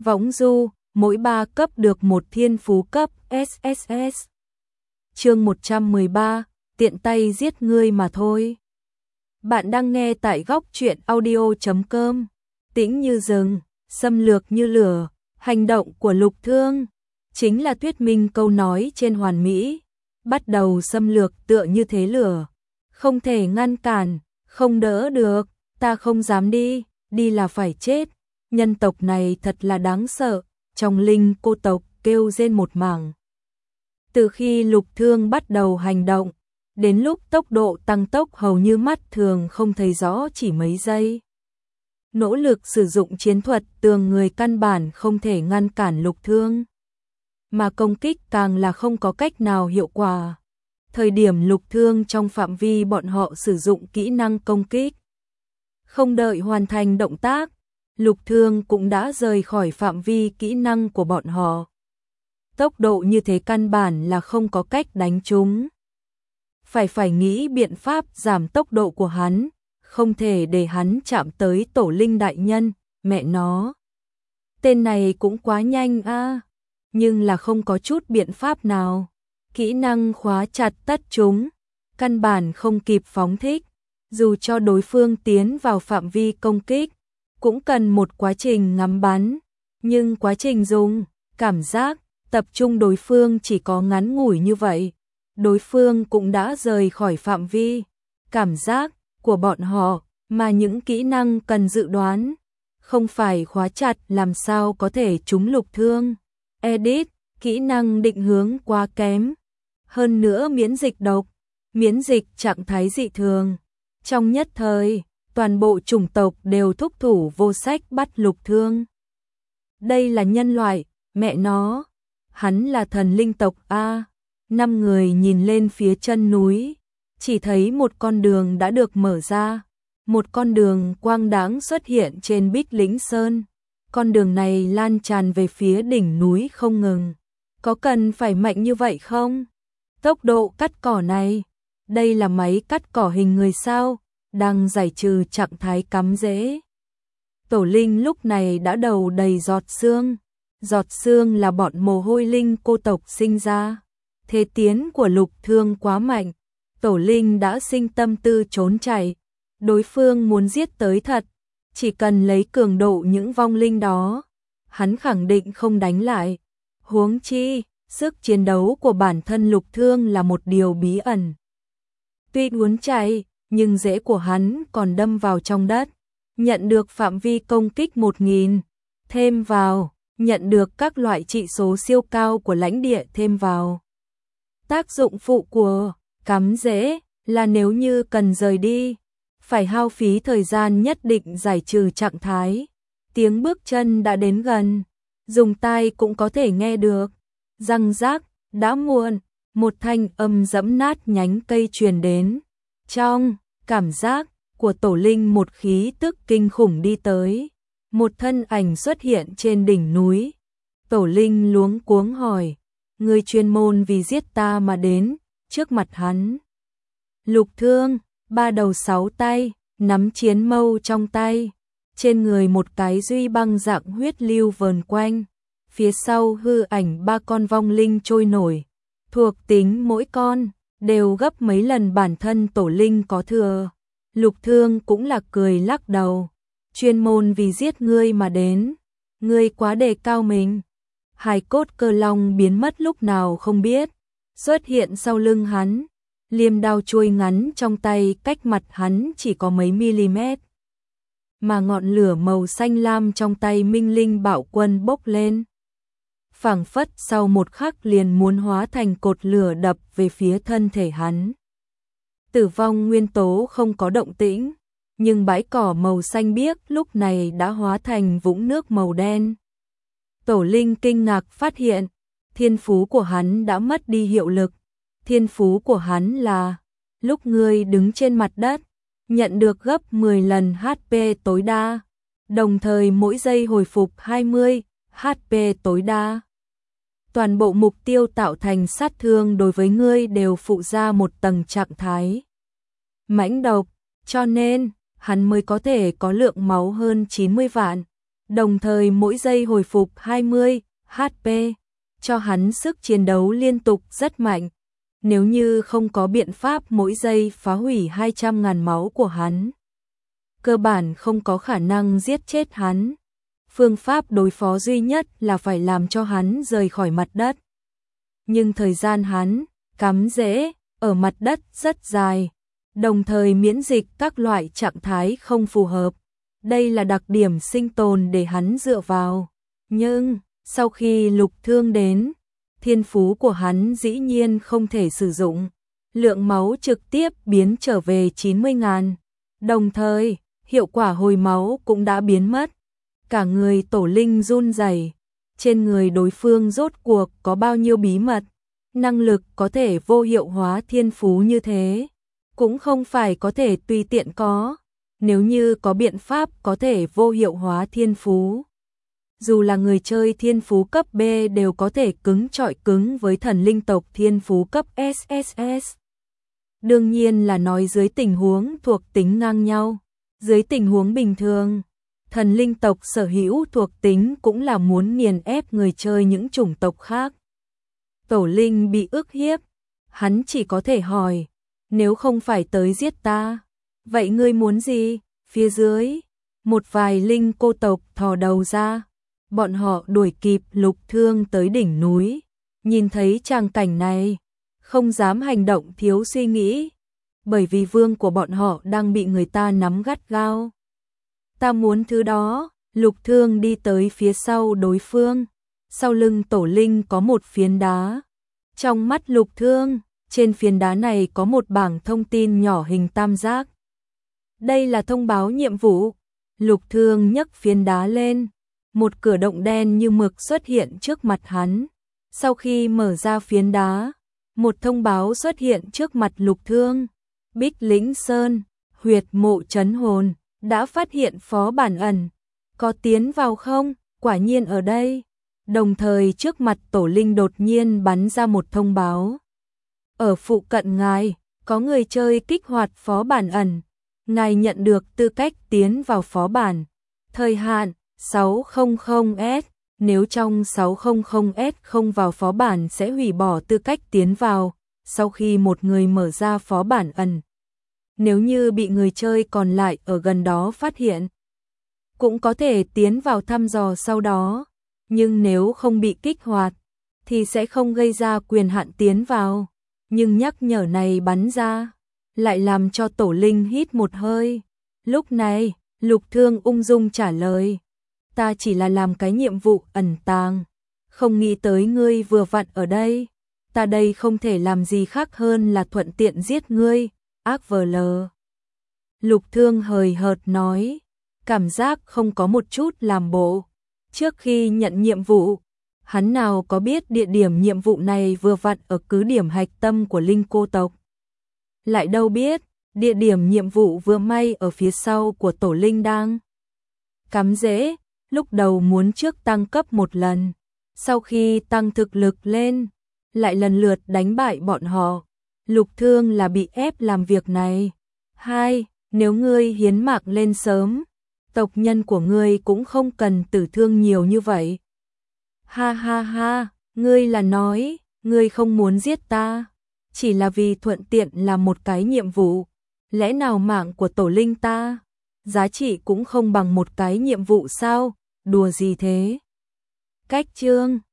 Võng du, mỗi 3 cấp được một thiên phú cấp SSS. Chương 113, tiện tay giết ngươi mà thôi. Bạn đang nghe tại góc truyện audio.com. Tĩnh như rừng, xâm lược như lửa, hành động của Lục Thương chính là thuyết minh câu nói trên hoàn mỹ. Bắt đầu xâm lược tựa như thế lửa, không thể ngăn cản, không đỡ được, ta không dám đi, đi là phải chết. Nhân tộc này thật là đáng sợ, trong linh cô tộc kêu rên một mảng. Từ khi Lục Thương bắt đầu hành động, đến lúc tốc độ tăng tốc hầu như mắt thường không thấy rõ chỉ mấy giây. Nỗ lực sử dụng chiến thuật tường người căn bản không thể ngăn cản Lục Thương, mà công kích càng là không có cách nào hiệu quả. Thời điểm Lục Thương trong phạm vi bọn họ sử dụng kỹ năng công kích, không đợi hoàn thành động tác, Lục Thương cũng đã rời khỏi phạm vi kỹ năng của bọn họ. Tốc độ như thế căn bản là không có cách đánh trúng. Phải nghĩ biện pháp giảm tốc độ của hắn, không thể để hắn chạm tới Tổ Linh đại nhân, mẹ nó. Tên này cũng quá nhanh a, nhưng là không có chút biện pháp nào. Kỹ năng khóa chặt tất chúng, căn bản không kịp phóng thích, dù cho đối phương tiến vào phạm vi công kích, cũng cần một quá trình ngắm bắn, nhưng quá trình dùng, cảm giác, tập trung đối phương chỉ có ngắn ngủi như vậy. Đối phương cũng đã rời khỏi phạm vi, cảm giác của bọn họ, mà những kỹ năng cần dự đoán, không phải khóa chặt làm sao có thể trúng Lục Thương. Edit, kỹ năng định hướng quá kém. Hơn nữa miễn dịch độc, miễn dịch trạng thái dị thường. Trong nhất thời, toàn bộ chủng tộc đều thúc thủ vô sách bắt Lục Thương. Đây là nhân loại, mẹ nó, hắn là thần linh tộc a. 5 người nhìn lên phía chân núi, chỉ thấy một con đường đã được mở ra, một con đường quang đãng xuất hiện trên Bích Lĩnh Sơn. Con đường này lan tràn về phía đỉnh núi không ngừng. Có cần phải mạnh như vậy không? Tốc độ cắt cỏ này, đây là máy cắt cỏ hình người sao, đang giải trừ trạng thái cắm rễ. Tổ Linh lúc này đã đầu đầy giọt xương. Giọt xương là bọn mồ hôi linh cô tộc sinh ra. Thế tiến của Lục Thương quá mạnh, Tổ Linh đã sinh tâm tư trốn chạy. Đối phương muốn giết tới thật, chỉ cần lấy cường độ những vong linh đó, hắn khẳng định không đánh lại. Huống chi, sức chiến đấu của bản thân Lục Thương là một điều bí ẩn. Tuy muốn chạy, nhưng rễ của hắn còn đâm vào trong đất, nhận được phạm vi công kích 1000, thêm vào, nhận được các loại trị số siêu cao của lãnh địa thêm vào. Tác dụng phụ của cắm rễ là nếu như cần rời đi, phải hao phí thời gian nhất định giải trừ trạng thái. Tiếng bước chân đã đến gần, dùng tai cũng có thể nghe được. Răng rác, đã muộn, một thanh âm giẫm nát nhánh cây truyền đến. Trong cảm giác của Tổ Linh một khí tức kinh khủng đi tới. Một thân ảnh xuất hiện trên đỉnh núi. Tổ Linh luống cuống hỏi, người chuyên môn vì giết ta mà đến. Trước mặt hắn, Lục Thương, 3 đầu 6 tay, nắm chiến mâu trong tay. Trên người một cái duy băng dạng huyết lưu vờn quanh. Phía sau hư ảnh 3 con vong linh trôi nổi. Thuộc tính mỗi con đều gấp mấy lần bản thân Tổ Linh có thừa. Lục Thương cũng là cười lắc đầu. Chuyên môn vì giết ngươi mà đến. Ngươi quá đề cao mình. Hài cốt cơ long biến mất lúc nào không biết. Xuất hiện sau lưng hắn. Liềm đao chuôi ngắn trong tay cách mặt hắn chỉ có mấy mm. Mà ngọn lửa màu xanh lam trong tay Minh Linh Bạo Quân bốc lên. Phảng phất sau một khắc liền muốn hóa thành cột lửa đập về phía thân thể hắn. Tử vong nguyên tố không có động tĩnh, nhưng bãi cỏ màu xanh biếc lúc này đã hóa thành vũng nước màu đen. Tổ Linh kinh ngạc phát hiện, thiên phú của hắn đã mất đi hiệu lực. Thiên phú của hắn là, lúc ngươi đứng trên mặt đất, nhận được gấp 10 lần HP tối đa, đồng thời mỗi giây hồi phục 20 HP tối đa. Toàn bộ mục tiêu tạo thành sát thương đối với ngươi đều phụ ra một tầng trạng thái mãnh độc, cho nên hắn mới có thể có lượng máu hơn 90 vạn. đồng thời mỗi giây hồi phục 20 HP, cho hắn sức chiến đấu liên tục rất mạnh. Nếu như không có biện pháp mỗi giây phá hủy 200.000 máu của hắn, cơ bản không có khả năng giết chết hắn. Phương pháp đối phó duy nhất là phải làm cho hắn rời khỏi mặt đất. Nhưng thời gian hắn cắm rễ ở mặt đất rất dài, đồng thời miễn dịch các loại trạng thái không phù hợp. Đây là đặc điểm sinh tồn để hắn dựa vào. Nhưng, sau khi Lục Thương đến, thiên phú của hắn dĩ nhiên không thể sử dụng. Lượng máu trực tiếp biến trở về 90.000. Đồng thời, hiệu quả hồi máu cũng đã biến mất. Cả người Tổ Linh run rẩy. Trên người đối phương rốt cuộc có bao nhiêu bí mật, năng lực có thể vô hiệu hóa thiên phú như thế, cũng không phải có thể tùy tiện có. Nếu như có biện pháp có thể vô hiệu hóa thiên phú, dù là người chơi thiên phú cấp B đều có thể cứng chọi cứng với thần linh tộc thiên phú cấp SSS. Đương nhiên là nói dưới tình huống thuộc tính ngang nhau. Dưới tình huống bình thường, thần linh tộc sở hữu thuộc tính cũng là muốn nghiền ép người chơi những chủng tộc khác. Tổ Linh bị ức hiếp, hắn chỉ có thể hỏi, nếu không phải tới giết ta, vậy ngươi muốn gì? Phía dưới, một vài linh cô tộc thò đầu ra, bọn họ đuổi kịp Lục Thương tới đỉnh núi, nhìn thấy tràng cảnh này, không dám hành động thiếu suy nghĩ, bởi vì vương của bọn họ đang bị người ta nắm gắt gao. Ta muốn thứ đó. Lục Thương đi tới phía sau đối phương, sau lưng Tổ Linh có một phiến đá. Trong mắt Lục Thương, trên phiến đá này có một bảng thông tin nhỏ hình tam giác. Đây là thông báo nhiệm vụ. Lục Thương nhấc phiến đá lên, một cửa động đen như mực xuất hiện trước mặt hắn. Sau khi mở ra phiến đá, một thông báo xuất hiện trước mặt Lục Thương. Bích Lĩnh Sơn, huyệt mộ trấn hồn, đã phát hiện phó bản ẩn. Có tiến vào không? Quả nhiên ở đây. Đồng thời trước mặt Tổ Linh đột nhiên bắn ra một thông báo. Ở phụ cận ngài, có người chơi kích hoạt phó bản ẩn. Ngài nhận được tư cách tiến vào phó bản. Thời hạn 600S. Nếu trong 600S không vào phó bản sẽ hủy bỏ tư cách tiến vào. Sau khi một người mở ra phó bản ẩn, nếu như bị người chơi còn lại ở gần đó phát hiện, cũng có thể tiến vào thăm dò sau đó. Nhưng nếu không bị kích hoạt, thì sẽ không gây ra quyền hạn tiến vào. Nhưng nhắc nhở này bắn ra, lại làm cho Tổ Linh hít một hơi. Lúc này, Lục Thương ung dung trả lời. Ta chỉ là làm cái nhiệm vụ ẩn tàng. Không nghĩ tới ngươi vừa vặn ở đây. Ta đây không thể làm gì khác hơn là thuận tiện giết ngươi. Ác vờ lờ. Lục Thương hời hợt nói. Cảm giác không có một chút làm bộ. Trước khi nhận nhiệm vụ, hắn nào có biết địa điểm nhiệm vụ này vừa vặn ở cứ điểm hạch tâm của linh cô tộc. Lại đâu biết, địa điểm nhiệm vụ vừa may ở phía sau của Tổ Linh đang cắm rễ. Lúc đầu muốn trước tăng cấp một lần, sau khi tăng thực lực lên, lại lần lượt đánh bại bọn họ. Lục Thương là bị ép làm việc này. 2. Nếu ngươi hiến mạng lên sớm, tộc nhân của ngươi cũng không cần tử thương nhiều như vậy. Ha ha ha, ngươi là nói, ngươi không muốn giết ta, chỉ là vì thuận tiện làm một cái nhiệm vụ. Lẽ nào mạng của Tổ Linh ta, giá trị cũng không bằng một cái nhiệm vụ sao? Đùa gì thế? Cách chương